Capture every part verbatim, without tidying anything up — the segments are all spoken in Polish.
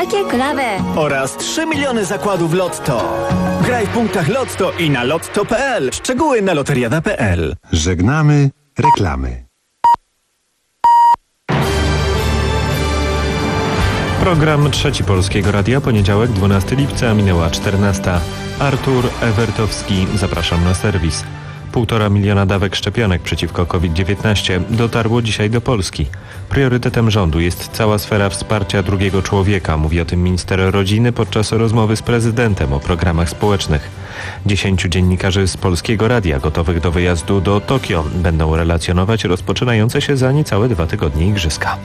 Takie klawe. Oraz trzy miliony zakładów Lotto. Graj w punktach Lotto i na lotto kropka p l. Szczegóły na loteriada kropka p l. Żegnamy reklamy. Program Trzeci Polskiego Radia, poniedziałek, dwunastego lipca, minęła czternasta. Artur Ewertowski, zapraszam na serwis. Półtora miliona dawek szczepionek przeciwko COVID dziewiętnaście dotarło dzisiaj do Polski. Priorytetem rządu jest cała sfera wsparcia drugiego człowieka, mówi o tym minister rodziny podczas rozmowy z prezydentem o programach społecznych. Dziesięciu dziennikarzy z Polskiego Radia gotowych do wyjazdu do Tokio będą relacjonować rozpoczynające się za niecałe dwa tygodnie igrzyska.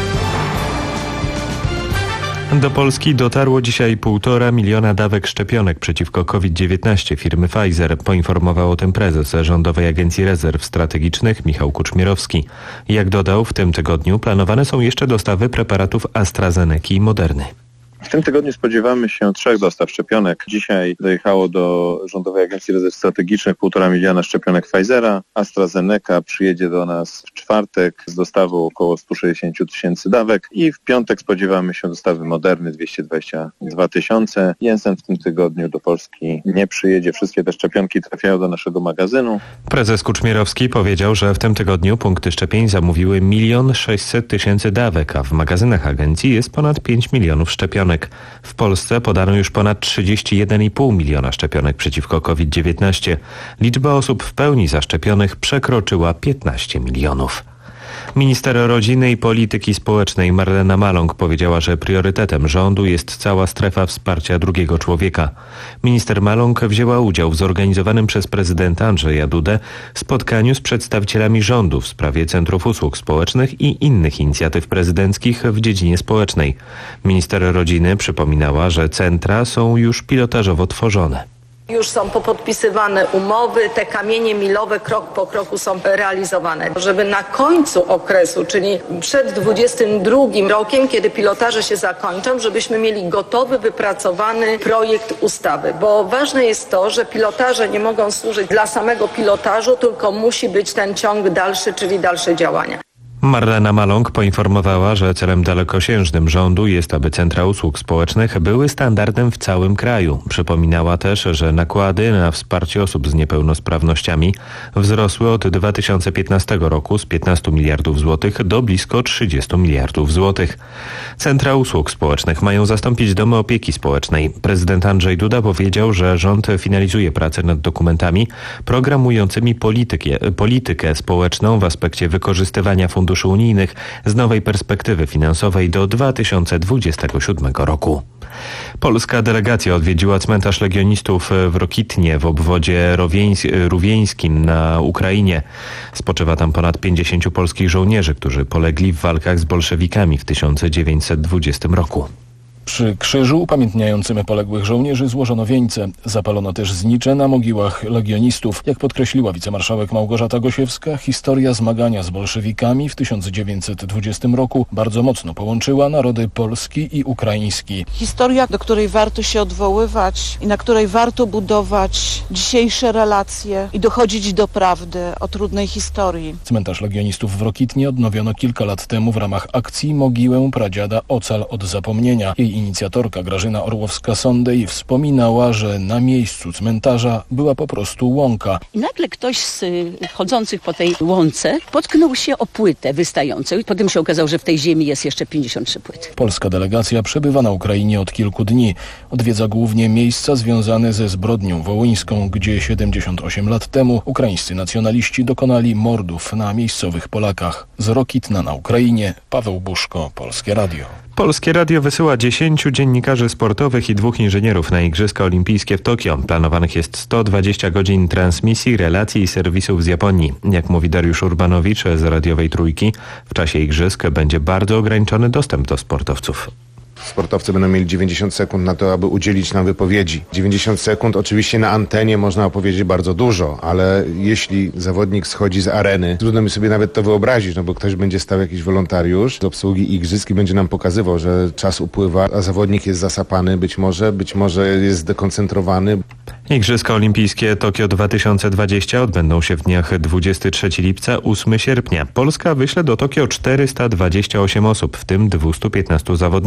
Do Polski dotarło dzisiaj półtora miliona dawek szczepionek przeciwko COVID dziewiętnaście firmy Pfizer. Poinformował o tym prezes Rządowej Agencji Rezerw Strategicznych Michał Kuczmierowski. Jak dodał, w tym tygodniu planowane są jeszcze dostawy preparatów AstraZeneki i Moderny. W tym tygodniu spodziewamy się trzech dostaw szczepionek. Dzisiaj dojechało do Rządowej Agencji Rezerw Strategicznych półtora miliona szczepionek Pfizera. AstraZeneca przyjedzie do nas w czwartek z dostawą około sto sześćdziesiąt tysięcy dawek i w piątek spodziewamy się dostawy Moderny dwieście dwadzieścia dwa tysiące. Janssen w tym tygodniu do Polski nie przyjedzie. Wszystkie te szczepionki trafiają do naszego magazynu. Prezes Kuczmierowski powiedział, że w tym tygodniu punkty szczepień zamówiły milion sześćset tysięcy dawek, a w magazynach agencji jest ponad pięć milionów szczepionek. W Polsce podano już ponad trzydzieści jeden i pół miliona szczepionek przeciwko COVID dziewiętnaście. Liczba osób w pełni zaszczepionych przekroczyła piętnaście milionów. Minister Rodziny i Polityki Społecznej Marlena Maląg powiedziała, że priorytetem rządu jest cała strefa wsparcia drugiego człowieka. Minister Maląg wzięła udział w zorganizowanym przez prezydenta Andrzeja Dudę spotkaniu z przedstawicielami rządu w sprawie centrów usług społecznych i innych inicjatyw prezydenckich w dziedzinie społecznej. Minister Rodziny przypominała, że centra są już pilotażowo tworzone. Już są popodpisywane umowy, te kamienie milowe krok po kroku są realizowane. Żeby na końcu okresu, czyli przed dwudziestym drugim rokiem, kiedy pilotaże się zakończą, żebyśmy mieli gotowy, wypracowany projekt ustawy. Bo ważne jest to, że pilotaże nie mogą służyć dla samego pilotażu, tylko musi być ten ciąg dalszy, czyli dalsze działania. Marlena Maląg poinformowała, że celem dalekosiężnym rządu jest, aby centra usług społecznych były standardem w całym kraju. Przypominała też, że nakłady na wsparcie osób z niepełnosprawnościami wzrosły od dwa tysiące piętnastego roku z piętnastu miliardów złotych do blisko trzydziestu miliardów złotych. Centra usług społecznych mają zastąpić domy opieki społecznej. Prezydent Andrzej Duda powiedział, że rząd finalizuje pracę nad dokumentami programującymi politykę, politykę społeczną w aspekcie wykorzystywania funduszy unijnych z nowej perspektywy finansowej do dwa tysiące dwudziestego siódmego roku. Polska delegacja odwiedziła cmentarz legionistów w Rokitnie w obwodzie rówieńskim na Ukrainie. Spoczywa tam ponad pięćdziesięciu polskich żołnierzy, którzy polegli w walkach z bolszewikami w tysiąc dziewięćset dwudziestym roku. Przy krzyżu upamiętniającym poległych żołnierzy złożono wieńce. Zapalono też znicze na mogiłach legionistów. Jak podkreśliła wicemarszałek Małgorzata Gosiewska, historia zmagania z bolszewikami w tysiąc dziewięćset dwudziestym roku bardzo mocno połączyła narody polski i ukraiński. Historia, do której warto się odwoływać i na której warto budować dzisiejsze relacje i dochodzić do prawdy o trudnej historii. Cmentarz legionistów w Rokitnie odnowiono kilka lat temu w ramach akcji Mogiłę pradziada Ocal od zapomnienia. Jej inicjatorka Grażyna Orłowska-Sondej wspominała, że na miejscu cmentarza była po prostu łąka. I nagle ktoś z chodzących po tej łące potknął się o płytę wystającą i potem się okazało, że w tej ziemi jest jeszcze pięćdziesiąt trzy płyty. Polska delegacja przebywa na Ukrainie od kilku dni. Odwiedza głównie miejsca związane ze zbrodnią wołyńską, gdzie siedemdziesiąt osiem lat temu ukraińscy nacjonaliści dokonali mordów na miejscowych Polakach. Z Rokitna na Ukrainie Paweł Buszko, Polskie Radio. Polskie Radio wysyła dziesięciu dziennikarzy sportowych i dwóch inżynierów na Igrzyska Olimpijskie w Tokio. Planowanych jest sto dwadzieścia godzin transmisji, relacji i serwisów z Japonii. Jak mówi Dariusz Urbanowicz z Radiowej Trójki, w czasie Igrzysk będzie bardzo ograniczony dostęp do sportowców. Sportowcy będą mieli dziewięćdziesiąt sekund na to, aby udzielić nam wypowiedzi. dziewięćdziesiąt sekund oczywiście na antenie można opowiedzieć bardzo dużo, ale jeśli zawodnik schodzi z areny, trudno mi sobie nawet to wyobrazić, no bo ktoś będzie stał jakiś wolontariusz z obsługi igrzysk i będzie nam pokazywał, że czas upływa, a zawodnik jest zasapany być może, być może jest zdekoncentrowany. Igrzyska Olimpijskie Tokio dwa tysiące dwadzieścia odbędą się w dniach dwudziestego trzeciego lipca do ósmego sierpnia. Polska wyśle do Tokio czterysta dwadzieścia osiem osób, w tym dwieście piętnastu zawodników.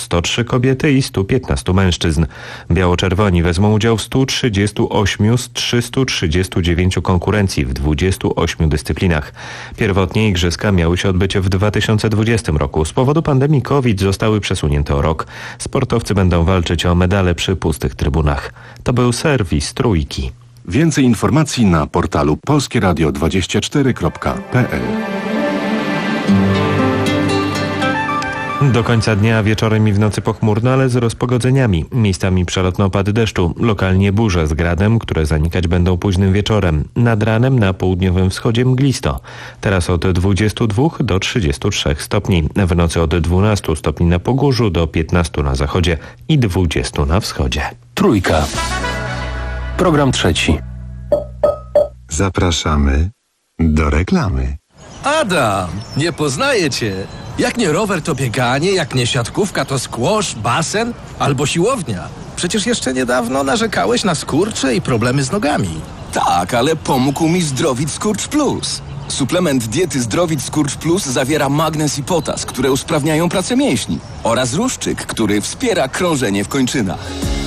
sto trzy kobiety i stu piętnastu mężczyzn. Biało-czerwoni wezmą udział w stu trzydziestu ośmiu z trzystu trzydziestu dziewięciu konkurencji w dwudziestu ośmiu dyscyplinach. Pierwotnie igrzyska miały się odbyć w dwa tysiące dwudziestym roku. Z powodu pandemii COVID zostały przesunięte o rok. Sportowcy będą walczyć o medale przy pustych trybunach. To był serwis Trójki. Więcej informacji na portalu polskie radio dwadzieścia cztery kropka p l. Do końca dnia wieczorem i w nocy pochmurno, ale z rozpogodzeniami. Miejscami przelotne opady deszczu, lokalnie burze z gradem, które zanikać będą późnym wieczorem. Nad ranem na południowym wschodzie mglisto. Teraz od dwudziestu dwóch do trzydziestu trzech stopni. W nocy od dwunastu stopni na Pogórzu do piętnastu na zachodzie i dwudziestu na wschodzie. Trójka. Program trzeci. Zapraszamy do reklamy. Adam, nie poznaję cię. Jak nie rower, to bieganie, jak nie siatkówka, to squash, basen albo siłownia. Przecież jeszcze niedawno narzekałeś na skurcze i problemy z nogami. Tak, ale pomógł mi Zdrowit Skurcz Plus. Suplement diety Zdrowit Skurcz Plus zawiera magnez i potas, które usprawniają pracę mięśni, oraz ruszczyk, który wspiera krążenie w kończynach.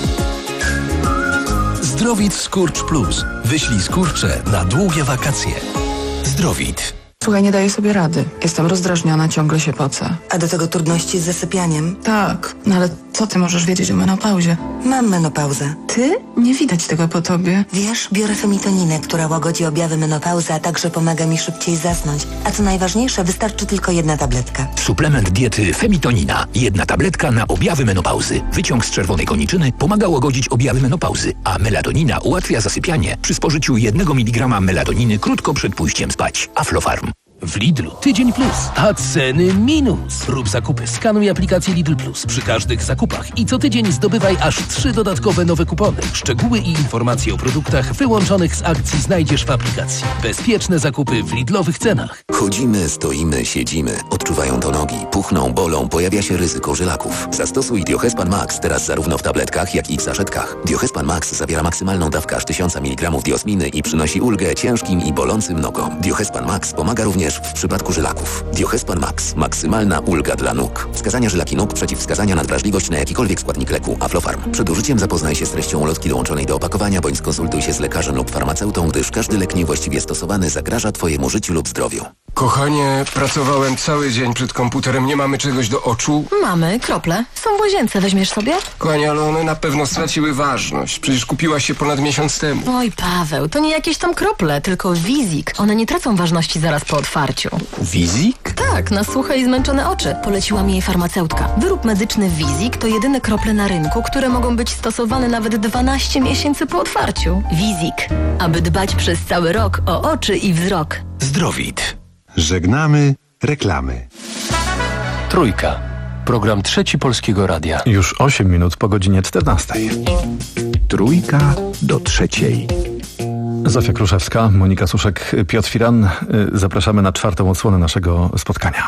Zdrowit Skurcz Plus. Wyślij skurcze na długie wakacje. Zdrowit. Słuchaj, nie daję sobie rady. Jestem rozdrażniona, ciągle się pocę. A do tego trudności z zasypianiem? Tak, no ale co ty możesz wiedzieć o menopauzie? Mam menopauzę. Ty? Nie widać tego po tobie. Wiesz, biorę femitoninę, która łagodzi objawy menopauzy, a także pomaga mi szybciej zasnąć. A co najważniejsze, wystarczy tylko jedna tabletka. Suplement diety Femitonina. Jedna tabletka na objawy menopauzy. Wyciąg z czerwonej koniczyny pomaga łagodzić objawy menopauzy, a melatonina ułatwia zasypianie przy spożyciu jednego miligrama melatoniny krótko przed pójściem spać. Aflofarm. W Lidlu Tydzień Plus, a ceny minus. Rób zakupy, skanuj aplikację Lidl Plus przy każdych zakupach i co tydzień zdobywaj aż trzy dodatkowe nowe kupony. Szczegóły i informacje o produktach wyłączonych z akcji znajdziesz w aplikacji. Bezpieczne zakupy w Lidlowych cenach. Chodzimy, stoimy, siedzimy. Odczuwają to nogi, puchną, bolą, pojawia się ryzyko żylaków. Zastosuj Diohespan Max teraz zarówno w tabletkach, jak i w saszetkach. Diohespan Max zawiera maksymalną dawkę aż tysiąc miligramów diosminy i przynosi ulgę ciężkim i bolącym nogom. Diohespan Max pomaga również w przypadku żylaków. Diohespan Max. Maksymalna ulga dla nóg. Wskazania żylaki nóg, przeciwwskazania na wrażliwość na jakikolwiek składnik leku. Aflofarm. Przed użyciem zapoznaj się z treścią ulotki dołączonej do opakowania, bądź skonsultuj się z lekarzem lub farmaceutą, gdyż każdy lek niewłaściwie stosowany zagraża Twojemu życiu lub zdrowiu. Kochanie, pracowałem cały dzień przed komputerem, nie mamy czegoś do oczu? Mamy, krople. Są w łazience, weźmiesz sobie? Kochanie, ale one na pewno straciły ważność. Przecież kupiłaś się ponad miesiąc temu. Oj, Paweł, to nie jakieś tam krople, tylko Wizik. One nie tracą ważności zaraz po otwarciu. Wizik? Tak, na suche i zmęczone oczy. Poleciła mi jej farmaceutka. Wyrób medyczny Wizik to jedyne krople na rynku, które mogą być stosowane nawet dwanaście miesięcy po otwarciu. Wizik. Aby dbać przez cały rok o oczy i wzrok. Zdrowit. Żegnamy reklamy. Trójka. Program trzeci Polskiego Radia. Już osiem minut po godzinie czternastej. Trójka do trzeciej. Zofia Kruszewska, Monika Suszek, Piotr Firan. Zapraszamy na czwartą odsłonę naszego spotkania.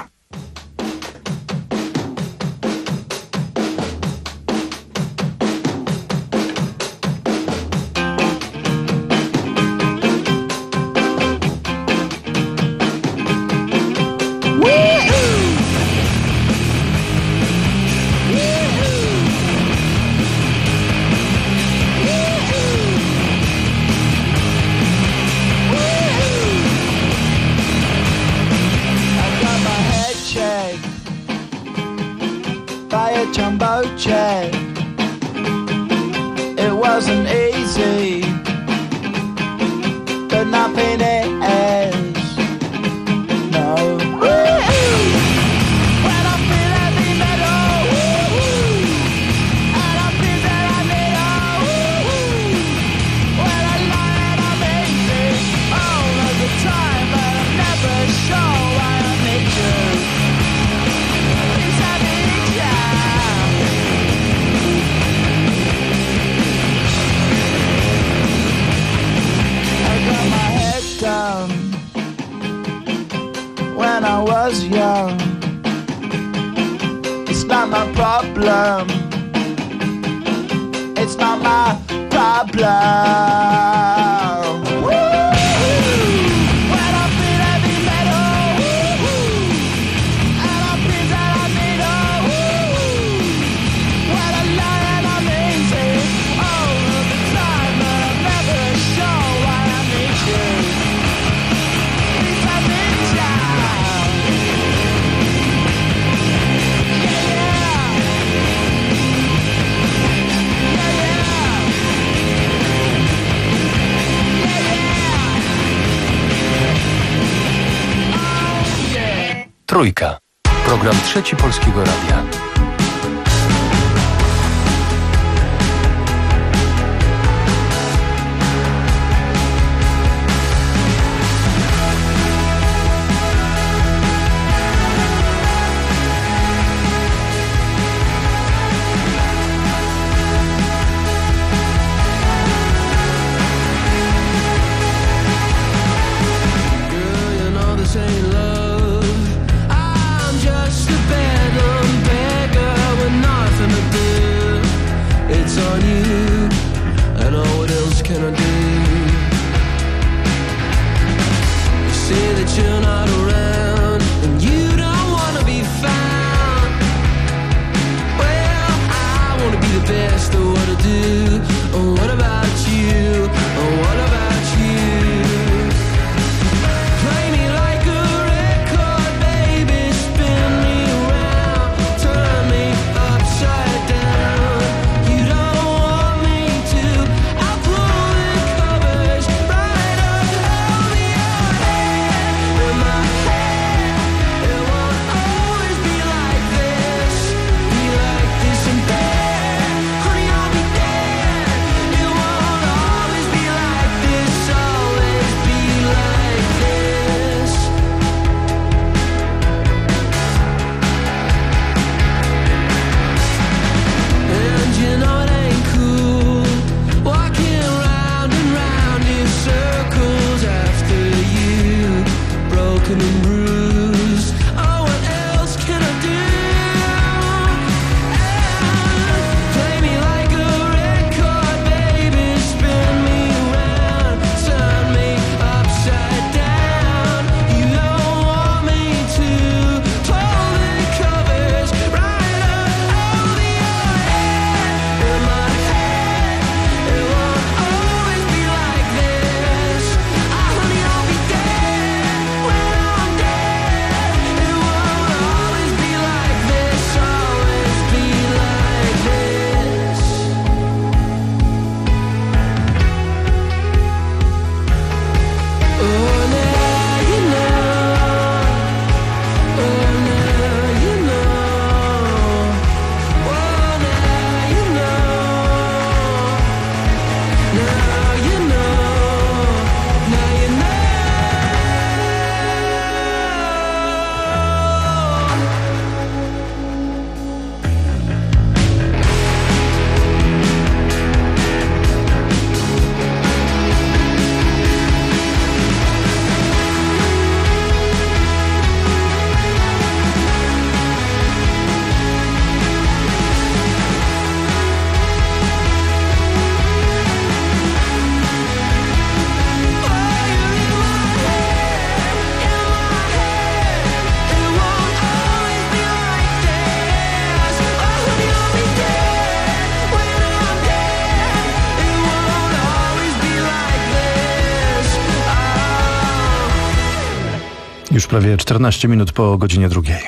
Jumbo jet. It wasn't easy, but nothing is. No. When I feel heavy metal, and I feel that I need a when I lie and I'm easy all of the time, but I'm never sure why I need you. It's a big time. Down when I was young. It's not my problem. It's not my problem. Woo! When I feel heavy metal, and I feel that I need a Trójka. Program Trzeci Polskiego Radia. Już prawie czternaście minut po godzinie drugiej.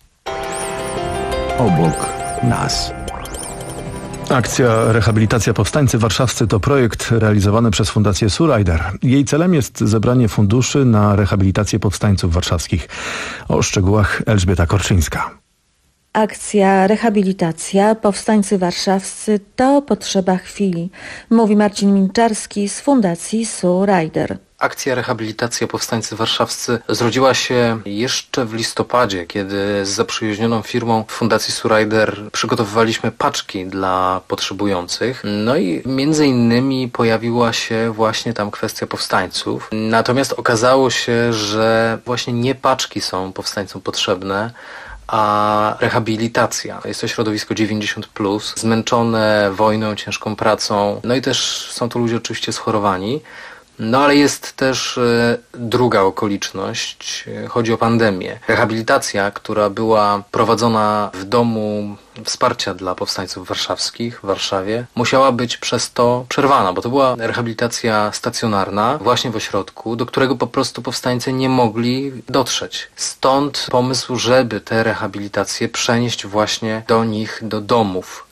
Obok nas. Akcja Rehabilitacja Powstańcy Warszawscy to projekt realizowany przez Fundację Surrider. Jej celem jest zebranie funduszy na rehabilitację powstańców warszawskich. O szczegółach Elżbieta Korczyńska. Akcja Rehabilitacja Powstańcy Warszawscy to potrzeba chwili, mówi Marcin Minczarski z Fundacji Surrider. Akcja Rehabilitacja Powstańcy Warszawscy zrodziła się jeszcze w listopadzie, kiedy z zaprzyjaźnioną firmą Fundacji Surrider przygotowywaliśmy paczki dla potrzebujących. No i między innymi pojawiła się właśnie tam kwestia powstańców. Natomiast okazało się, że właśnie nie paczki są powstańcom potrzebne, a rehabilitacja. Jest to środowisko dziewięćdziesiąt plus, zmęczone wojną, ciężką pracą, no i też są to ludzie oczywiście schorowani. No ale jest też e, druga okoliczność, chodzi o pandemię. Rehabilitacja, która była prowadzona w domu wsparcia dla powstańców warszawskich w Warszawie, musiała być przez to przerwana, bo to była rehabilitacja stacjonarna właśnie w ośrodku, do którego po prostu powstańcy nie mogli dotrzeć. Stąd pomysł, żeby te rehabilitacje przenieść właśnie do nich, do domów.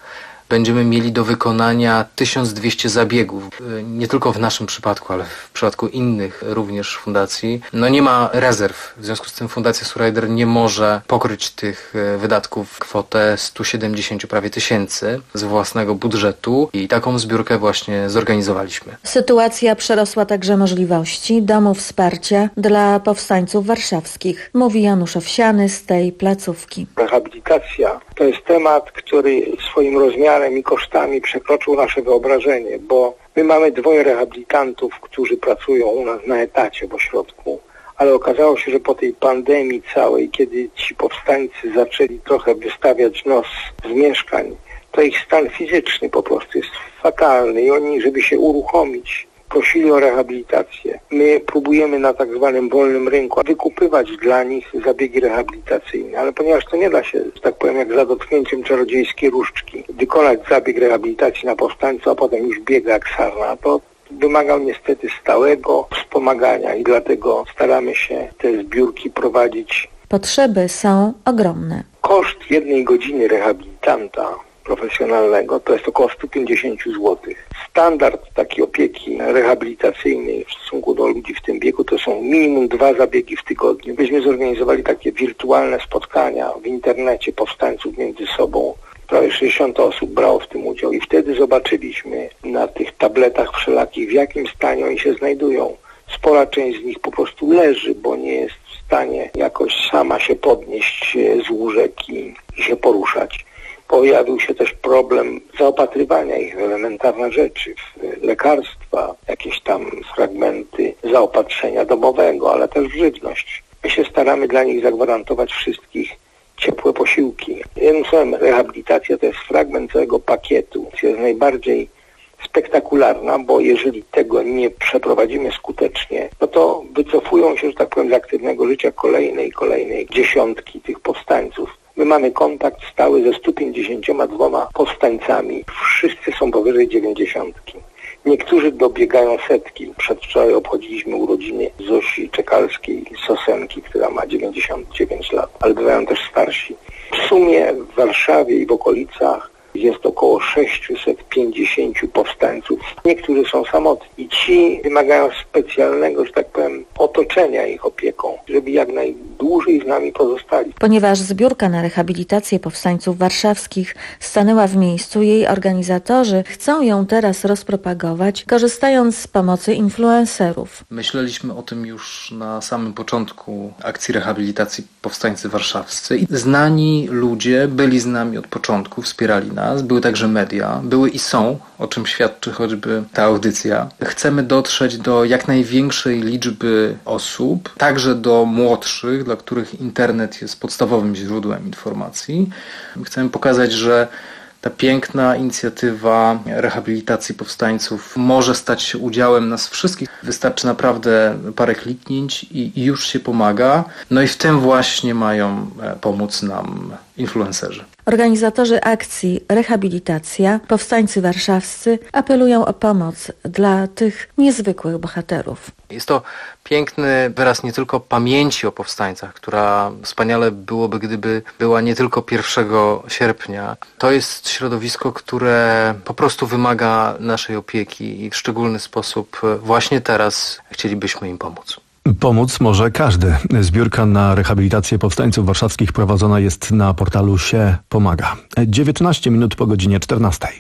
będziemy mieli do wykonania tysiąc dwieście zabiegów. Nie tylko w naszym przypadku, ale w przypadku innych również fundacji. No nie ma rezerw. W związku z tym Fundacja Surrider nie może pokryć tych wydatków w kwotę stu siedemdziesięciu prawie tysięcy z własnego budżetu i taką zbiórkę właśnie zorganizowaliśmy. Sytuacja przerosła także możliwości domu wsparcia dla powstańców warszawskich, mówi Janusz Owsiany z tej placówki. Rehabilitacja to jest temat, który swoim rozmiarem i kosztami przekroczył nasze wyobrażenie, bo my mamy dwoje rehabilitantów, którzy pracują u nas na etacie w ośrodku, ale okazało się, że po tej pandemii całej, kiedy ci powstańcy zaczęli trochę wystawiać nos z mieszkań, to ich stan fizyczny po prostu jest fatalny i oni, żeby się uruchomić, prosili o rehabilitację. My próbujemy na tak zwanym wolnym rynku wykupywać dla nich zabiegi rehabilitacyjne, ale ponieważ to nie da się, że tak powiem, jak za dotknięciem czarodziejskiej różdżki, wykonać zabieg rehabilitacji na powstańcu, a potem już biega jak sarna, to wymagał niestety stałego wspomagania i dlatego staramy się te zbiórki prowadzić. Potrzeby są ogromne. Koszt jednej godziny rehabilitanta profesjonalnego to jest około sto pięćdziesiąt złotych. Standard takiej opieki rehabilitacyjnej w stosunku do ludzi w tym wieku to są minimum dwa zabiegi w tygodniu. Myśmy zorganizowali takie wirtualne spotkania w internecie powstańców między sobą. Prawie sześćdziesiąt osób brało w tym udział i wtedy zobaczyliśmy na tych tabletach wszelakich, w jakim stanie oni się znajdują. Spora część z nich po prostu leży, bo nie jest w stanie jakoś sama się podnieść z łóżek i, i się poruszać. Pojawił się też problem zaopatrywania ich w elementarne rzeczy, w lekarstwa, jakieś tam fragmenty zaopatrzenia domowego, ale też w żywność. My się staramy dla nich zagwarantować wszystkich ciepłe posiłki. Jednym słowem, rehabilitacja to jest fragment całego pakietu, który jest najbardziej spektakularna, bo jeżeli tego nie przeprowadzimy skutecznie, no to wycofują się, że tak powiem, z aktywnego życia kolejne i kolejne dziesiątki tych powstańców. My mamy kontakt stały ze stu pięćdziesięcioma dwoma powstańcami. Wszyscy są powyżej dziewięćdziesiątki. Niektórzy dobiegają setki. Przedwczoraj obchodziliśmy urodziny Zosi Czekalskiej z Sosenki, która ma dziewięćdziesiąt dziewięć lat, ale bywają też starsi. W sumie w Warszawie i w okolicach jest około sześćset pięćdziesięciu powstańców. Niektórzy są samotni i ci wymagają specjalnego, że tak powiem, otoczenia ich opieką, żeby jak najdłużej z nami pozostali. Ponieważ zbiórka na rehabilitację powstańców warszawskich stanęła w miejscu, jej organizatorzy chcą ją teraz rozpropagować, korzystając z pomocy influencerów. Myśleliśmy o tym już na samym początku akcji rehabilitacji powstańcy warszawscy i znani ludzie byli z nami od początku, wspierali nas. Były także media, były i są, o czym świadczy choćby ta audycja. Chcemy dotrzeć do jak największej liczby osób, także do młodszych, dla których internet jest podstawowym źródłem informacji. Chcemy pokazać, że ta piękna inicjatywa rehabilitacji powstańców może stać się udziałem nas wszystkich. Wystarczy naprawdę parę kliknięć i już się pomaga. No i w tym właśnie mają pomóc nam influencerzy. Organizatorzy akcji Rehabilitacja, powstańcy warszawscy apelują o pomoc dla tych niezwykłych bohaterów. Jest to piękny wyraz nie tylko pamięci o powstańcach, która wspaniale byłoby, gdyby była nie tylko pierwszego sierpnia. To jest środowisko, które po prostu wymaga naszej opieki i w szczególny sposób właśnie teraz chcielibyśmy im pomóc. Pomóc może każdy. Zbiórka na rehabilitację powstańców warszawskich prowadzona jest na portalu Sie Pomaga. dziewiętnaście minut po godzinie czternastej.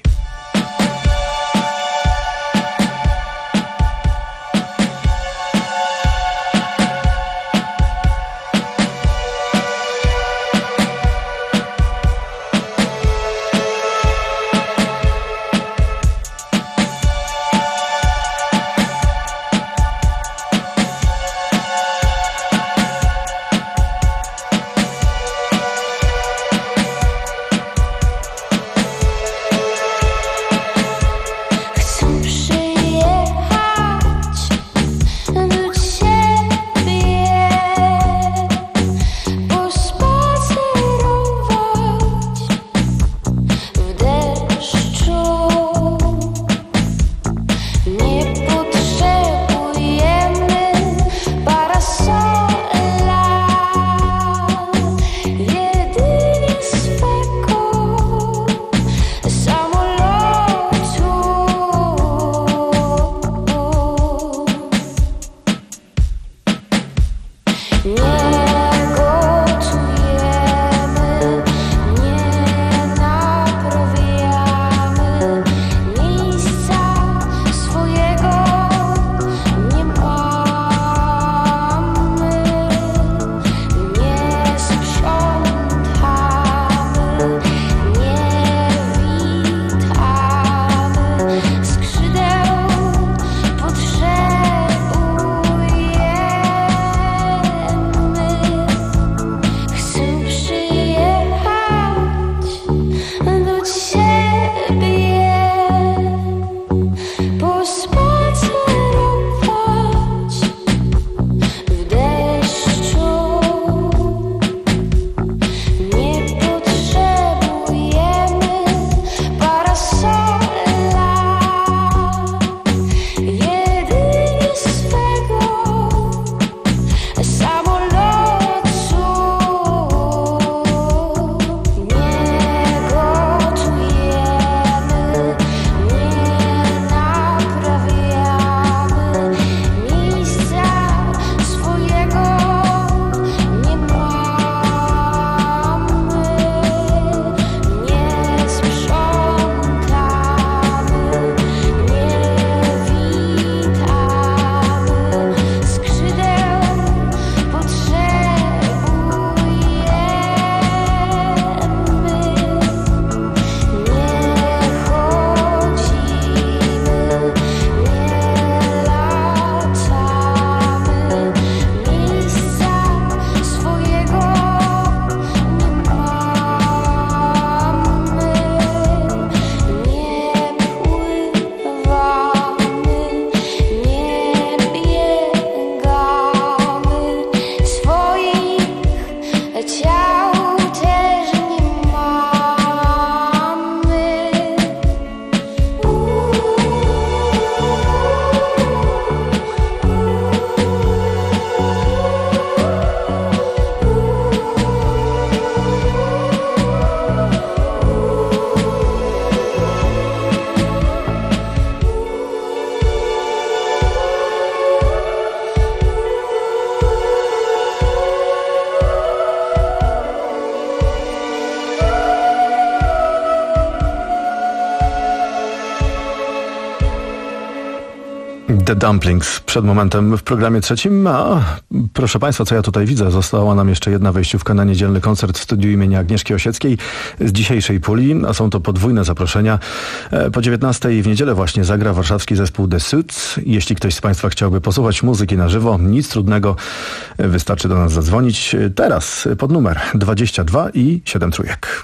The Dumplings przed momentem w programie trzecim. A proszę Państwa, co ja tutaj widzę? Została nam jeszcze jedna wejściówka na niedzielny koncert w studiu imienia Agnieszki Osieckiej z dzisiejszej puli, a są to podwójne zaproszenia. Po dziewiętnastej w niedzielę właśnie zagra warszawski zespół The Suits. Jeśli ktoś z Państwa chciałby posłuchać muzyki na żywo, nic trudnego, wystarczy do nas zadzwonić teraz pod numer dwadzieścia dwa i siedem trójek.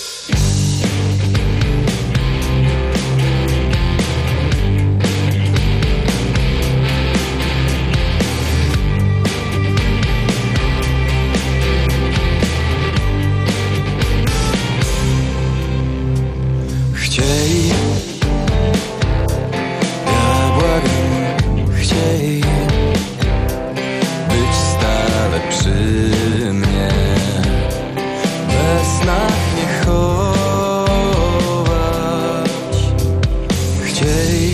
Chciej, ja błagam, chciej być stale przy mnie, we snach nie chować. Chciej,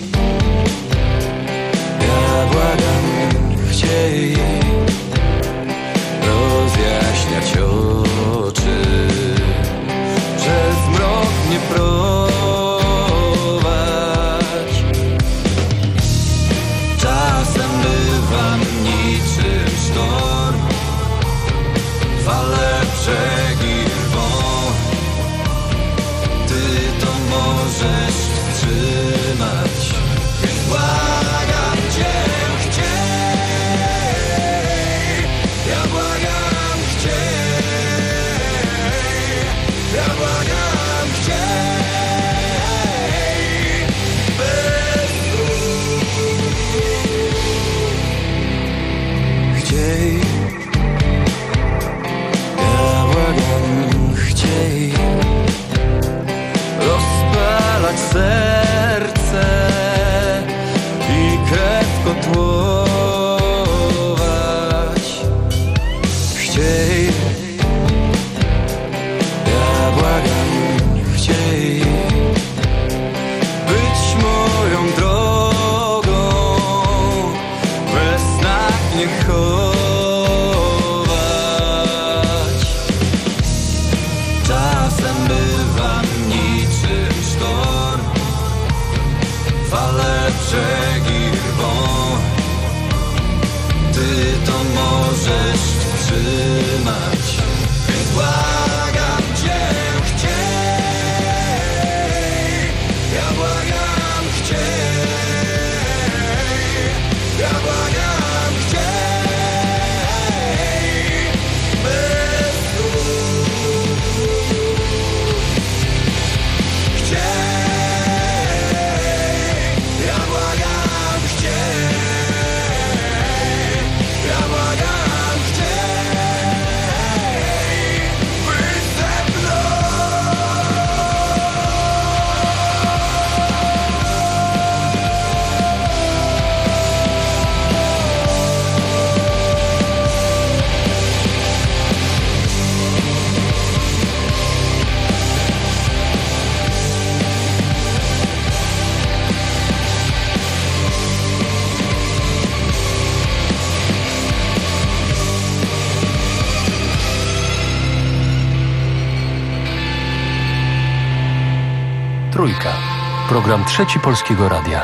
ja błagam, chciej rozjaśniać oczy, przez mrok nie prowadzić. Czasem bywam niczym sztorm, fale brzegi rwą. Ty to możesz wstrzymać, więc błagam cię, chciej. Ja błagam, chciej. Ja błagam, chciej. Bez słów. Chciej. Ja błagam, chciej rozpalać serce i krew kotłować. Chciej. Ja błagam, chciej być moją drogą, we snach nie chować. Czasem bywam niczym sztorm, fale brzegi rwą. Ty to możesz wstrzymać, więc błagam cię, chciej. Ja błagam, chciej. Ja błagam, chciej. Bez słów. Chciej. Ja błagam, chciej. Ja błagam, chciej. Być ze mną. Trójka. Program Trzeci Polskiego Radia.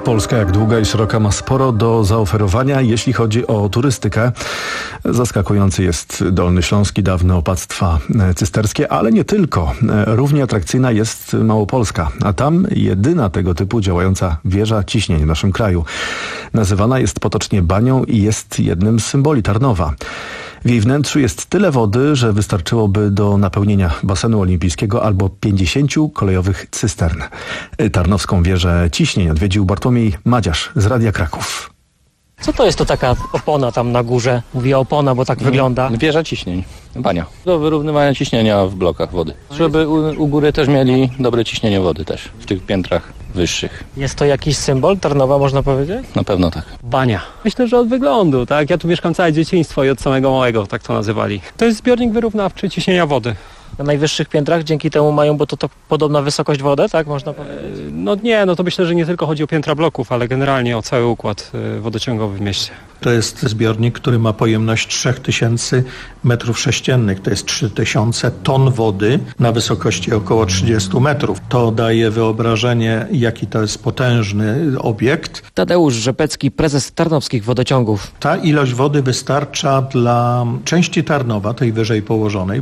Polska, jak długa i szeroka, ma sporo do zaoferowania, jeśli chodzi o turystykę. Zaskakujący jest Dolny Śląsk i dawne opactwa cysterskie, ale nie tylko. Równie atrakcyjna jest Małopolska, a tam jedyna tego typu działająca wieża ciśnień w naszym kraju. Nazywana jest potocznie banią i jest jednym z symboli Tarnowa. W jej wnętrzu jest tyle wody, że wystarczyłoby do napełnienia basenu olimpijskiego albo pięćdziesięciu kolejowych cystern. Tarnowską wieżę ciśnień odwiedził Bartłomiej Madziarz z Radia Kraków. Co to jest to taka opona tam na górze? Mówię opona, bo tak hmm. wygląda. Wieża ciśnień, bania. Do wyrównywania ciśnienia w blokach wody. Żeby u, u góry też mieli dobre ciśnienie wody też, w tych piętrach wyższych. Jest to jakiś symbol Tarnowa, można powiedzieć? Na pewno tak. Bania. Myślę, że od wyglądu, tak? Ja tu mieszkam całe dzieciństwo i od samego małego tak to nazywali. To jest zbiornik wyrównawczy ciśnienia wody. Na najwyższych piętrach dzięki temu mają, bo to, to podobna wysokość wody, tak można powiedzieć? No nie, no to myślę, że nie tylko chodzi o piętra bloków, ale generalnie o cały układ wodociągowy w mieście. To jest zbiornik, który ma pojemność trzy tysiące metrów sześciennych. To jest trzy tysiące ton wody na wysokości około trzydziestu metrów. To daje wyobrażenie, jaki to jest potężny obiekt. Tadeusz Rzepecki, prezes Tarnowskich Wodociągów. Ta ilość wody wystarcza dla części Tarnowa, tej wyżej położonej,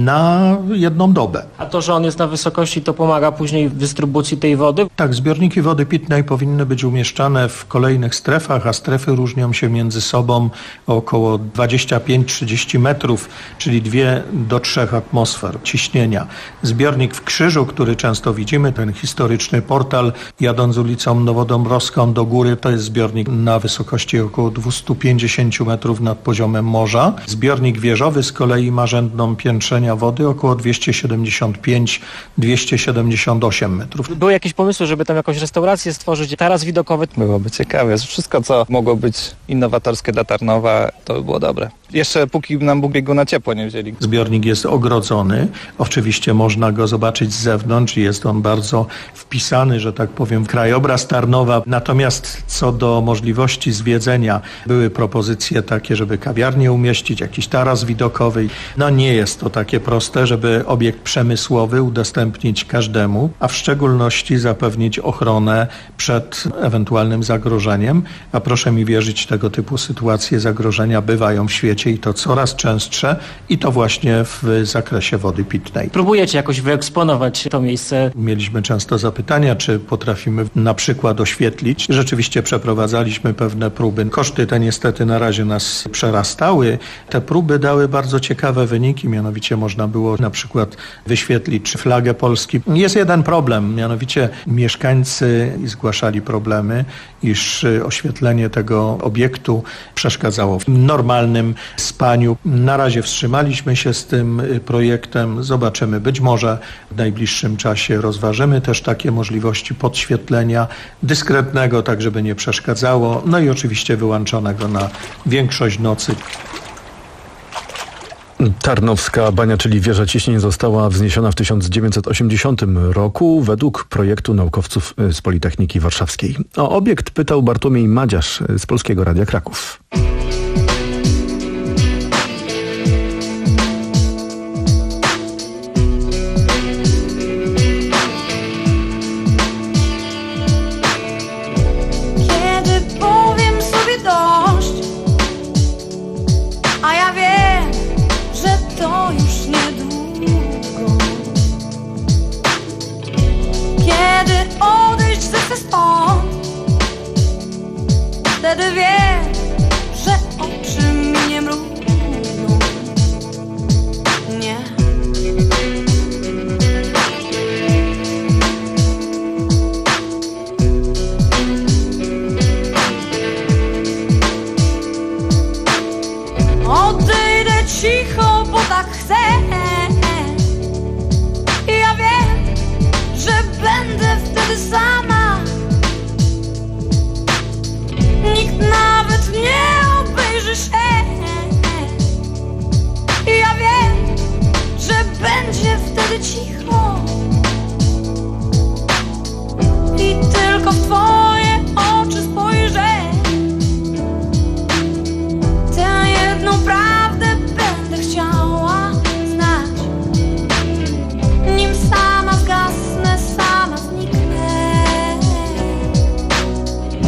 na jedną dobę. A to, że on jest na wysokości, to pomaga później w dystrybucji tej wody? Tak, zbiorniki wody pitnej powinny być umieszczane w kolejnych strefach, a strefy różnią się między sobą o około dwadzieścia pięć do trzydziestu metrów, czyli dwie do trzech atmosfer ciśnienia. Zbiornik w Krzyżu, który często widzimy, ten historyczny portal jadąc ulicą Nowodąbrowską do góry, to jest zbiornik na wysokości około dwieście pięćdziesiąt metrów nad poziomem morza. Zbiornik wieżowy z kolei ma rzędną piętrzenia wody około dwieście siedemdziesiąt pięć do dwieście siedemdziesiąt osiem metrów. Były jakieś pomysły, żeby tam jakąś restaurację stworzyć, taras widokowy? Byłoby ciekawe. Wszystko, co mogło być innowatorskie dla Tarnowa, to by było dobre. Jeszcze póki nam Bóg biegu na ciepło nie wzięli. Zbiornik jest ogrodzony. Oczywiście można go zobaczyć z zewnątrz. Jest on bardzo wpisany, że tak powiem, w krajobraz Tarnowa. Natomiast co do możliwości zwiedzenia, były propozycje takie, żeby kawiarnię umieścić, jakiś taras widokowy. No nie jest to takie proste, żeby obiekt przemysłowy udostępnić każdemu, a w szczególności zapewnić ochronę przed ewentualnym zagrożeniem. A proszę mi wierzyć, tego typu sytuacje zagrożenia bywają w świecie i to coraz częstsze i to właśnie w zakresie wody pitnej. Próbujecie jakoś wyeksponować to miejsce? Mieliśmy często zapytania, czy potrafimy na przykład oświetlić. Rzeczywiście przeprowadzaliśmy pewne próby. Koszty te niestety na razie nas przerastały. Te próby dały bardzo ciekawe wyniki, mianowicie można było na przykład wyświetlić flagę Polski. Jest jeden problem, mianowicie mieszkańcy zgłaszali problemy, iż oświetlenie tego obiektu przeszkadzało w normalnym spaniu. Na razie wstrzymaliśmy się z tym projektem. Zobaczymy. Być może w najbliższym czasie rozważymy też takie możliwości podświetlenia dyskretnego, tak żeby nie przeszkadzało. No i oczywiście wyłączonego na większość nocy. Tarnowska bania, czyli wieża ciśnień, została wzniesiona w tysiąc dziewięćset osiemdziesiątym roku według projektu naukowców z Politechniki Warszawskiej. O obiekt pytał Bartłomiej Madziarz z Polskiego Radia Kraków. Kiedy powiem sobie dość, a ja wiem, że to już niedługo. Kiedy odejść zechcę stąd, wtedy wiem, że oczy mi nie mrugną. Nie. Odejdę cicho, bo tak chcę. I ja wiem, że będę wtedy sama. Nikt nawet nie obejrzy się. I ja wiem, że będzie wtedy cicho. I tylko w twoje oczy spojrzę. Tę jedną prawdę będę chciała znać. Nim sama zgasnę, sama zniknę.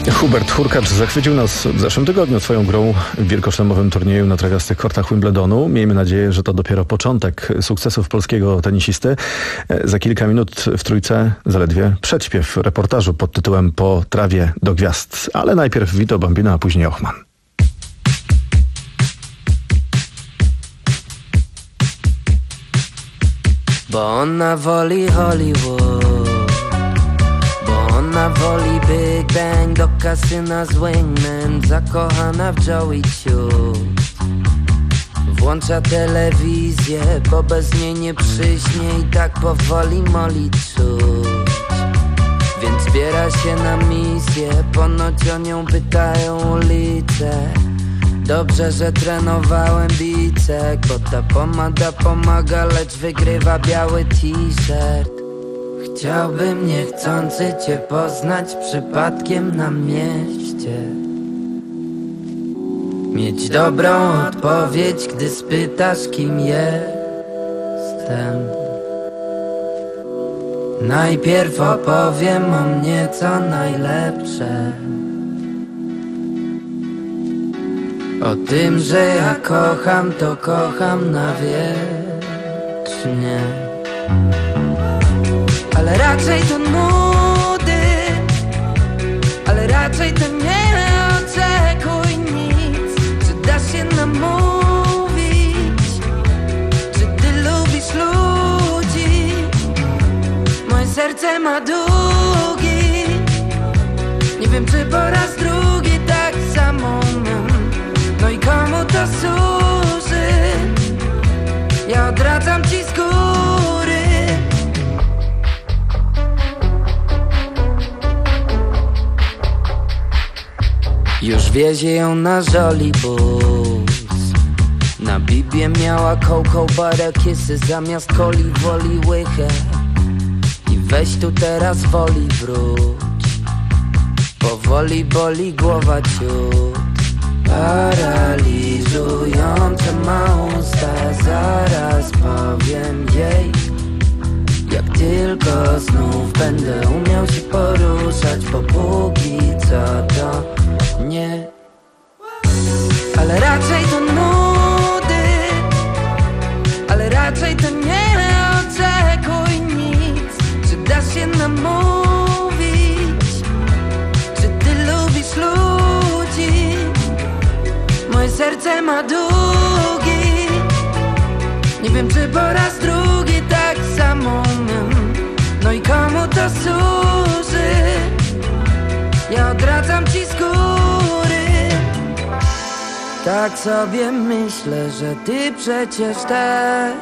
Hubert Hurkacz zachwycił nas w zeszłym tygodniu swoją grą w wielkoszlemowym turnieju na trawastych kortach Wimbledonu. Miejmy nadzieję, że to dopiero początek sukcesów polskiego tenisisty. Za kilka minut w Trójce zaledwie przedśpiew reportażu pod tytułem Po trawie do gwiazd. Ale najpierw Vito Bambino, a później Ochman. Bo ona woli Hollywood, bo ona woli Big Bang do kasyna z Wingman, zakochana w Joey Choo. Włącza telewizję, bo bez niej nie przyśnie i tak powoli Molly czuć. Więc zbiera się na misję, ponoć o nią pytają ulice. Dobrze, że trenowałem bicek, bo ta pomada pomaga, lecz wygrywa biały t-shirt. Chciałbym niechcący cię poznać przypadkiem na mieście, mieć dobrą odpowiedź, gdy spytasz, kim jestem. Najpierw opowiem o mnie co najlepsze, o tym, że ja kocham, to kocham na wiecznie. Ale raczej to nudy, ale raczej to nie oczekuj nic. Czy dasz się namówić? Czy ty lubisz ludzi? Moje serce ma długi, nie wiem czy po raz drugi tak samo. No i komu to służy? Ja odradzam ci z góry. Już wiezie ją na żolibus, na bibie miała cocoa butter kissy zamiast coli woli łychę. I weź tu teraz woli wróć, powoli boli głowa ciut. Paraliżujące ma usta, zaraz powiem jej. Jak tylko znów będę umiał się poruszać, bo póki co to nie. Ale raczej to nudy, ale raczej to nie oczekuj nic. Czy dasz się namówić? Czy ty lubisz ludzi? Moje serce ma długi, nie wiem czy po raz drugi tak samo. No i komu to służy? Ja odradzam ci z góry. Tak sobie myślę, że ty przecież też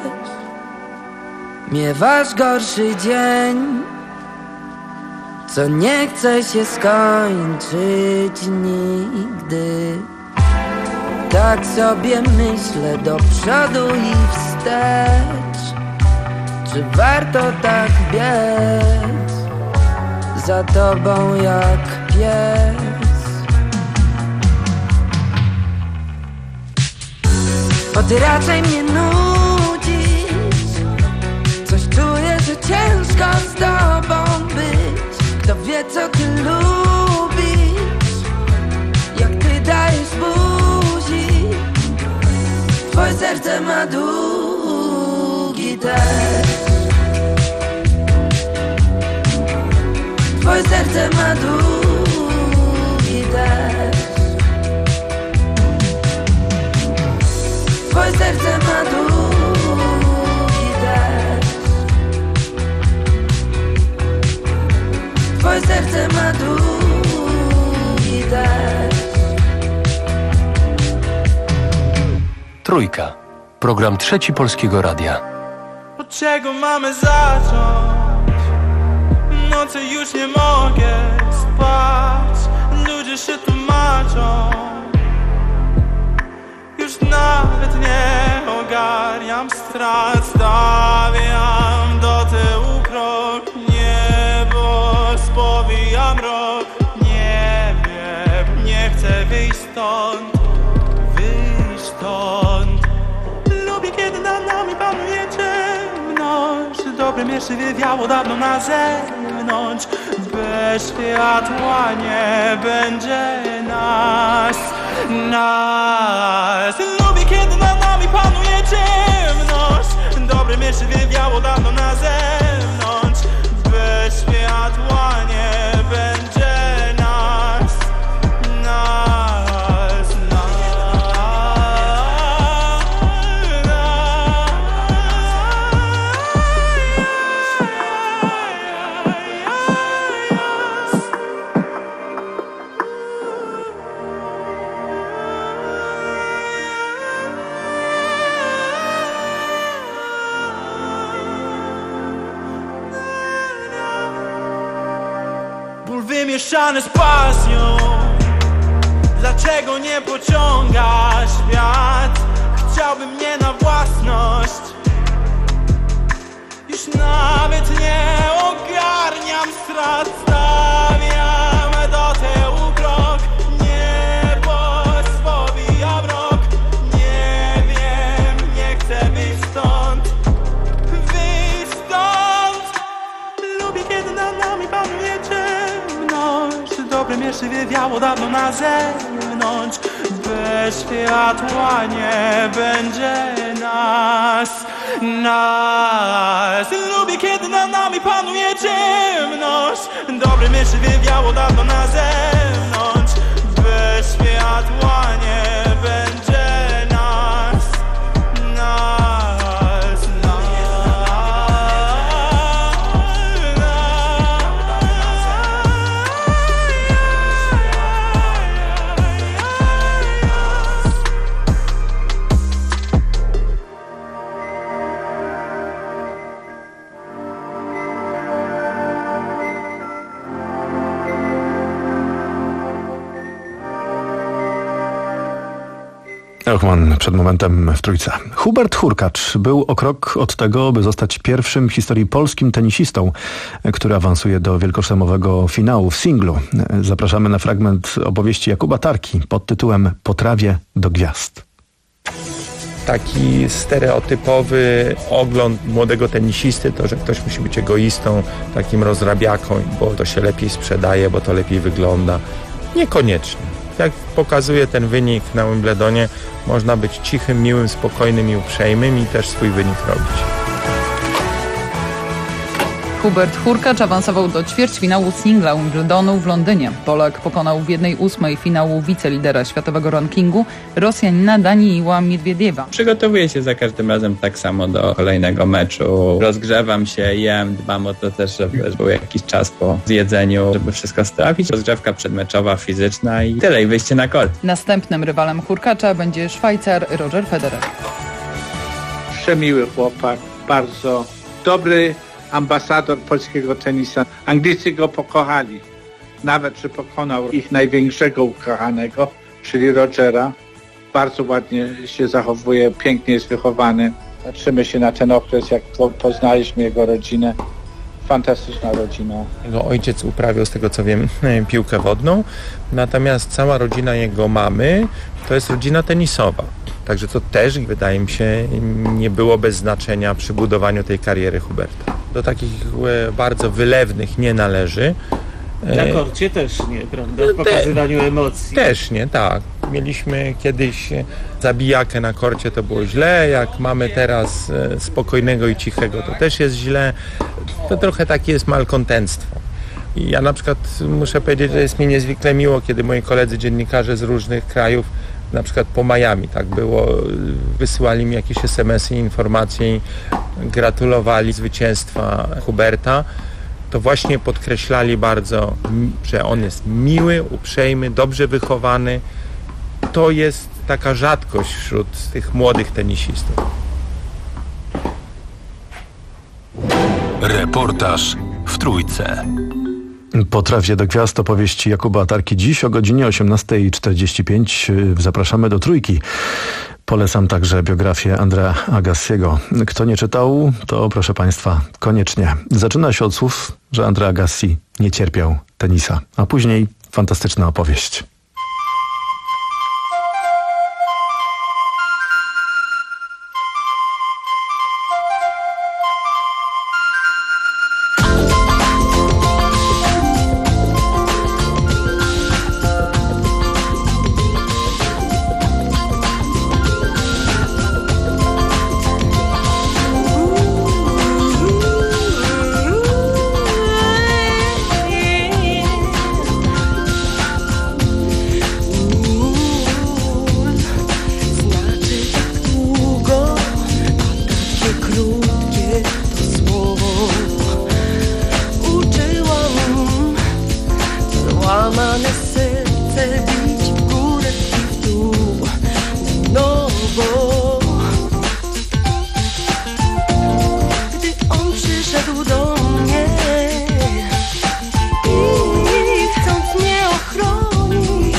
miewasz gorszy dzień, co nie chce się skończyć nigdy. Tak sobie myślę do przodu i wstecz, czy warto tak biec za tobą jak pies? Bo ty raczej mnie nudzisz, coś czuję, że ciężko z tobą być. Kto wie co ty lubisz, jak ty dajesz buzi. Twoje serce ma długi też, twoje serce ma długi też, twoje serce ma długi też, twoje serce ma długi też. Trójka. Program Trzeci Polskiego Radia. Od czego mamy zacząć? W nocy już nie mogę spać. Ludzie się tłumaczą, już nawet nie ogarniam strat. Stawiam do tyłu krok, niebo spowija mrok. Nie wiem, nie chcę wyjść stąd, wyjść stąd. Lubię kiedy nad nami panuje ciemność. Dobre mieszy wywiało dawno na zewnątrz. bez światła nie będzie nas, nas. Lubię, kiedy nad nami panuje ciemność. Dobre myśli wiewiało dawno na zewnątrz. Bez światła nie będzie nas, nas, nas, ból wymieszany z pasją. Dlaczego nie pociąga świat? Chciałbym mnie na własność. Już nawet nie ogarniam strat. Stawiam do tyłu krok. Niebo spowija mrok. Nie wiem, nie chcę wyjść stąd. Wyjść stąd. Lubię, kiedy nad nami panuje ciemność. Dobre mieszy wiewiało dawno na zewnątrz. Bez światła nie będzie nas, nas. Lubię, kiedy nad nami panuje ciemność. Dobre myśli wiewiało dawno na zewnątrz. Bez światła nie będzie nas, nas, nas. Ochman przed momentem w Trójce. Hubert Hurkacz był o krok od tego, by zostać pierwszym w historii polskim tenisistą, który awansuje do wielkoszlemowego finału w singlu. Zapraszamy na fragment opowieści Jakuba Tarki pod tytułem Po trawie do gwiazd. Taki stereotypowy ogląd młodego tenisisty, to że ktoś musi być egoistą, takim rozrabiaką, bo to się lepiej sprzedaje, bo to lepiej wygląda. Niekoniecznie. Jak pokazuje ten wynik na Wimbledonie, można być cichym, miłym, spokojnym i uprzejmym i też swój wynik robić. Hubert Hurkacz awansował do ćwierćfinału singla Wimbledonu w Londynie. Polak pokonał w jednej ósmej finału wicelidera światowego rankingu Rosjanina Daniila Miedwiediewa. Przygotowuję się za każdym razem tak samo do kolejnego meczu. Rozgrzewam się, jem, dbam o to też, żeby był jakiś czas po zjedzeniu, żeby wszystko strawić. Rozgrzewka przedmeczowa, fizyczna i tyle, i wyjście na kort. Następnym rywalem Hurkacza będzie Szwajcar Roger Federer. Przemiły chłopak, bardzo dobry ambasador polskiego tenisa. Anglicy go pokochali, nawet że pokonał ich największego ukochanego, czyli Rogera. Bardzo ładnie się zachowuje, pięknie jest wychowany. Patrzymy się na ten okres, jak poznaliśmy jego rodzinę. Fantastyczna rodzina. Jego ojciec uprawiał, z tego co wiem, piłkę wodną, natomiast cała rodzina jego mamy to jest rodzina tenisowa. Także to też, wydaje mi się, nie było bez znaczenia przy budowaniu tej kariery Huberta. Do takich bardzo wylewnych nie należy. Na korcie też nie, prawda? W pokazywaniu emocji. Też nie, tak. Mieliśmy kiedyś zabijakę na korcie, to było źle. Jak mamy teraz spokojnego i cichego, to też jest źle. To trochę takie jest malkontenctwo. I ja na przykład muszę powiedzieć, że jest mi niezwykle miło, kiedy moi koledzy dziennikarze z różnych krajów, na przykład po Miami, tak było, wysyłali mi jakieś es em esy, informacje i gratulowali zwycięstwa Huberta. To właśnie podkreślali bardzo, że on jest miły, uprzejmy, dobrze wychowany. To jest taka rzadkość wśród tych młodych tenisistów. Reportaż w Trójce. Po trawie do gwiazd opowieści Jakuba Tarki dziś o godzinie osiemnasta czterdzieści pięć. Zapraszamy do Trójki. Polecam także biografię Andrea Agassiego. Kto nie czytał, to proszę Państwa, koniecznie. Zaczyna się od słów, że Andrea Agassi nie cierpiał tenisa, a później fantastyczna opowieść. Łamane serce bić w górę i w dół na nowo. Gdy on przyszedł do mnie i chcąc mnie ochronić,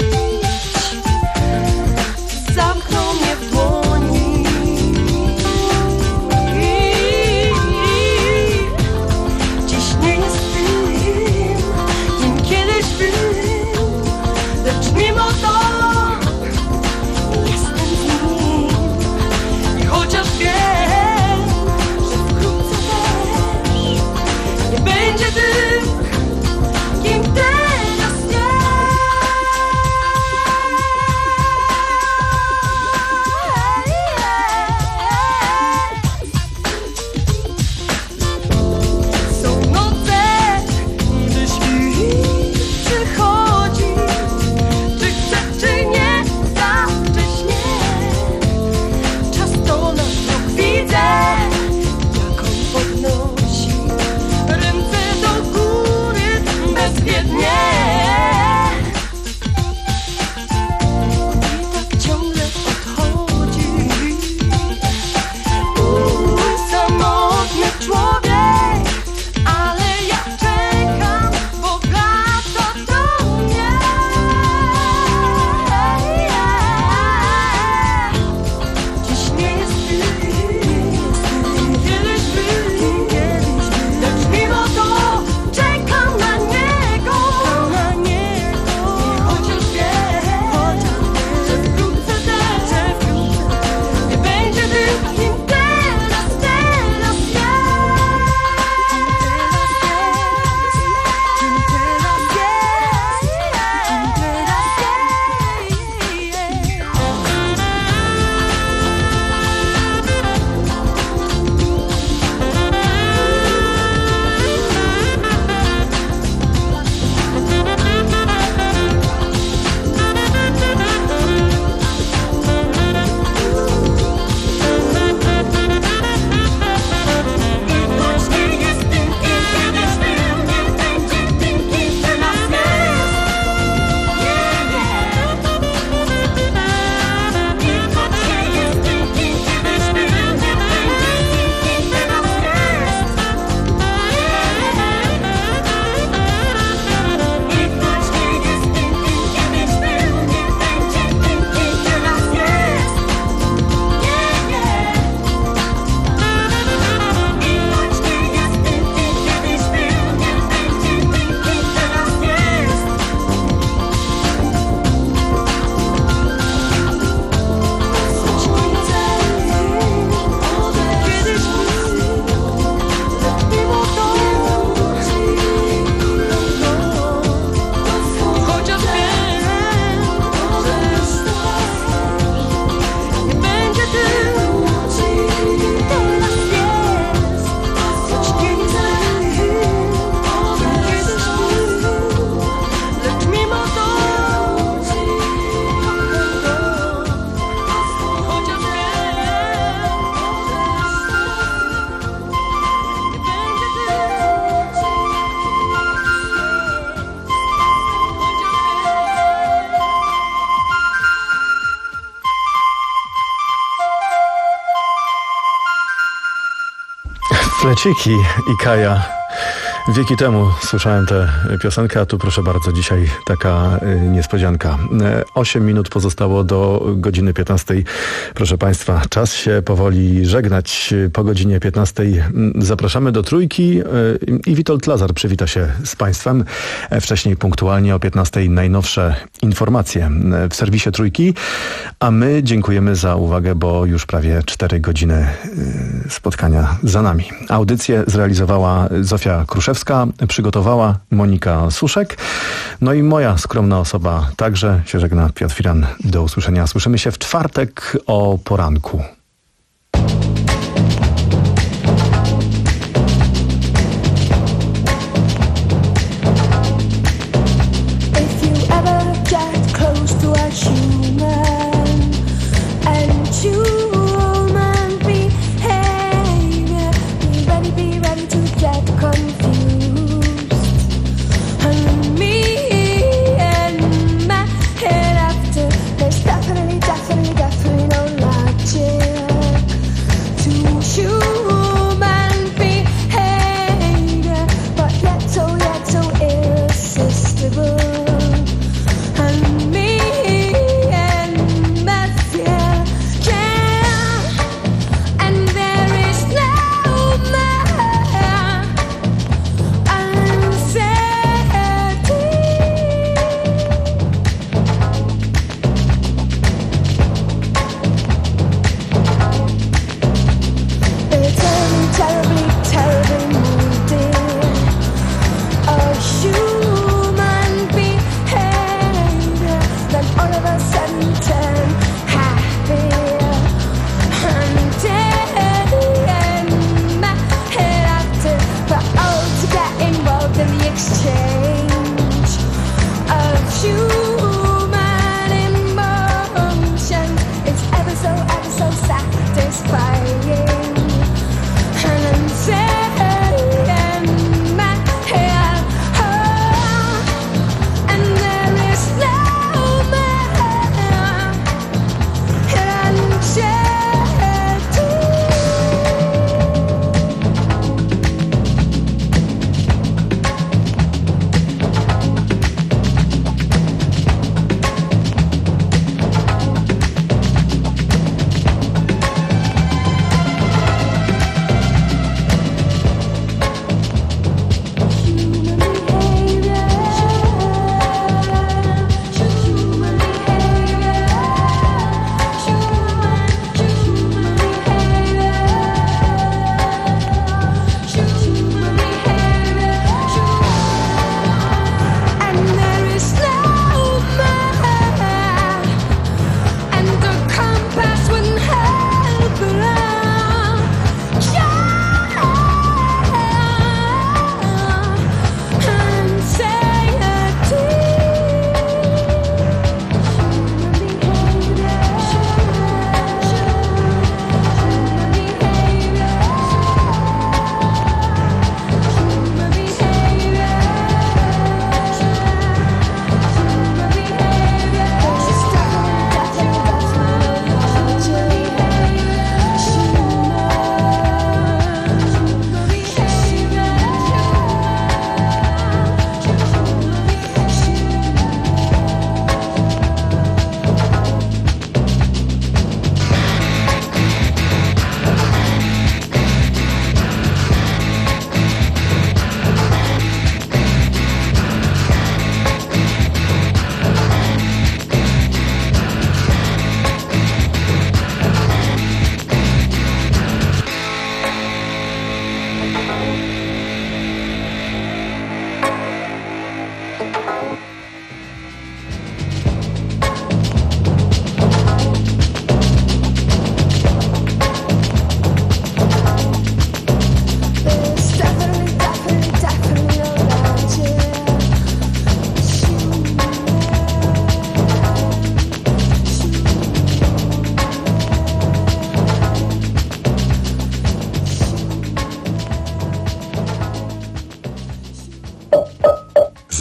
zamknął mnie w dłoni. Dziś nie jest tym, kim kiedyś był, lecz mimo to jestem z nim. I chociaż wiem, że wkrótce też nie będzie tym, kim teraz jest. Są noce, gdy świt przychodzi, czy chce, czy nie, za wcześnie. Czas to nasz wróg, widzę, jak on podnosi ręce do góry bezwiednie. I tak ciągle odchodzi. Uuu, samotny człowiek, ale ja czekam, bo wraca do mnie. Dziś nie jest tym, kiedyś był, lecz mimo to czekam na niego. I chociaż wiem, że wkrótce też nie będzie tym, kim teraz, teraz jest. Kim teraz jest, kim chociaż wiem, że nie będzie tym, teraz jest. Choć nie jest tym, kim kiedyś był, lecz mimo to kocham go. Chociaż wiem, nie będzie tym, Fleciki i Kaja. Wieki temu słyszałem tę piosenkę, a tu proszę bardzo, dzisiaj taka y, niespodzianka. Osiem minut pozostało do godziny piętnastej. Proszę Państwa, czas się powoli żegnać. Po godzinie piętnastej zapraszamy do Trójki y, i Witold Lazar przywita się z Państwem. Wcześniej punktualnie o piętnastej najnowsze informacje w serwisie Trójki, a my dziękujemy za uwagę, bo już prawie cztery godziny y, spotkania za nami. Audycję zrealizowała Zofia Kruszewska, przygotowała Monika Suszek, no i moja skromna osoba także się żegna, Piotr Firan. Do usłyszenia. Słyszymy się w czwartek o poranku. If you ever get close to a human and human behavior, be ready, be ready to get confused. And me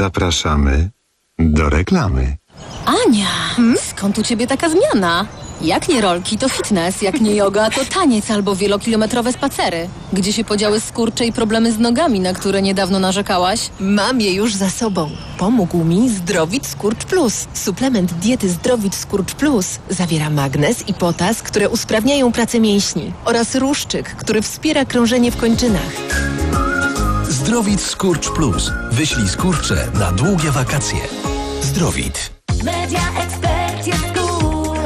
Zapraszamy do reklamy. Ania, skąd u ciebie taka zmiana? Jak nie rolki, to fitness, jak nie yoga, to taniec albo wielokilometrowe spacery. Gdzie się podziały skurcze i problemy z nogami, na które niedawno narzekałaś? Mam je już za sobą. Pomógł mi Zdrowit Skurcz Plus. Suplement diety Zdrowit Skurcz Plus zawiera magnez i potas, które usprawniają pracę mięśni oraz ruszczyk, który wspiera krążenie w kończynach. Zdrowit Skurcz Plus. Wyślij skurcze na długie wakacje. Zdrowit. Media Expert jest cool.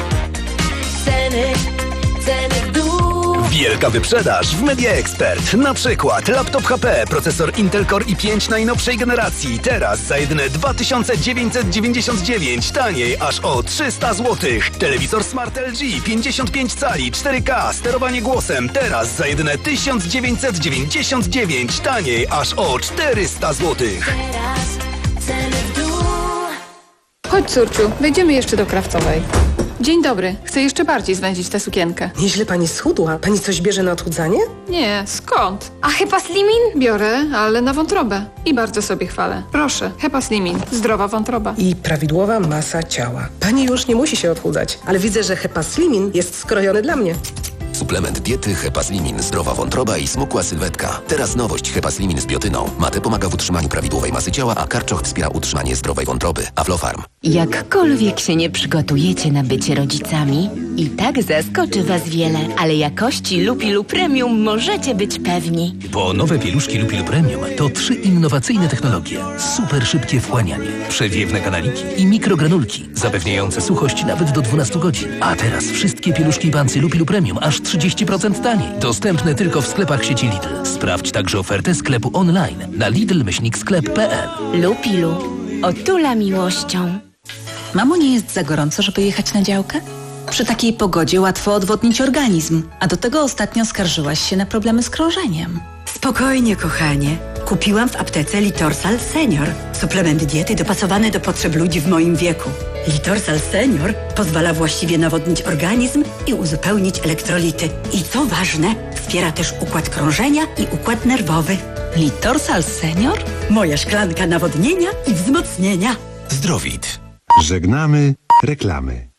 Ceny, ceny w dół. Wielka wyprzedaż w Media Expert. Na przykład laptop H P, procesor Intel Core i pięć najnowszej generacji. Teraz za jedyne dwa tysiące dziewięćset dziewięćdziesiąt dziewięć. Taniej aż o trzysta złotych. Telewizor Smart L G pięćdziesiąt pięć cali, cztery K, sterowanie głosem. Teraz za jedyne tysiąc dziewięćset dziewięćdziesiąt dziewięć. Taniej aż o czterysta złotych. Teraz ceny w dół. Chodź, córciu, wejdziemy jeszcze do Krawcowej. Dzień dobry, chcę jeszcze bardziej zwędzić tę sukienkę. Nieźle pani schudła. Pani coś bierze na odchudzanie? Nie, skąd? A Hepa Slimin? Biorę, ale na wątrobę. I bardzo sobie chwalę. Proszę, Hepa Slimin, zdrowa wątroba. I prawidłowa masa ciała. Pani już nie musi się odchudzać, ale widzę, że Hepa Slimin jest skrojony dla mnie. Suplement diety Hepaslimin, zdrowa wątroba i smukła sylwetka. Teraz nowość Hepaslimin z biotyną. Mate pomaga w utrzymaniu prawidłowej masy ciała, a karczoch wspiera utrzymanie zdrowej wątroby. Aflofarm. Jakkolwiek się nie przygotujecie na bycie rodzicami, i tak zaskoczy was wiele, ale jakości Lupilu Premium możecie być pewni. Bo nowe pieluszki Lupilu Premium to trzy innowacyjne technologie. Super szybkie wchłanianie, przewiewne kanaliki i mikrogranulki, zapewniające suchość nawet do dwunastu godzin. A teraz wszystkie pieluszki i pancy Lupilu Premium aż trzydzieści procent taniej. Dostępne tylko w sklepach sieci Lidl. Sprawdź także ofertę sklepu online na lidl myślnik sklep kropka p l. Lupilu. Otula miłością. Mamo, nie jest za gorąco, żeby jechać na działkę? Przy takiej pogodzie łatwo odwodnić organizm, a do tego ostatnio skarżyłaś się na problemy z krążeniem. Spokojnie, kochanie. Kupiłam w aptece Litorsal Senior. Suplement diety dopasowany do potrzeb ludzi w moim wieku. Litorsal Senior pozwala właściwie nawodnić organizm i uzupełnić elektrolity. I co ważne, wspiera też układ krążenia i układ nerwowy. Litorsal Senior? Moja szklanka nawodnienia i wzmocnienia. Zdrowit. Żegnamy reklamy.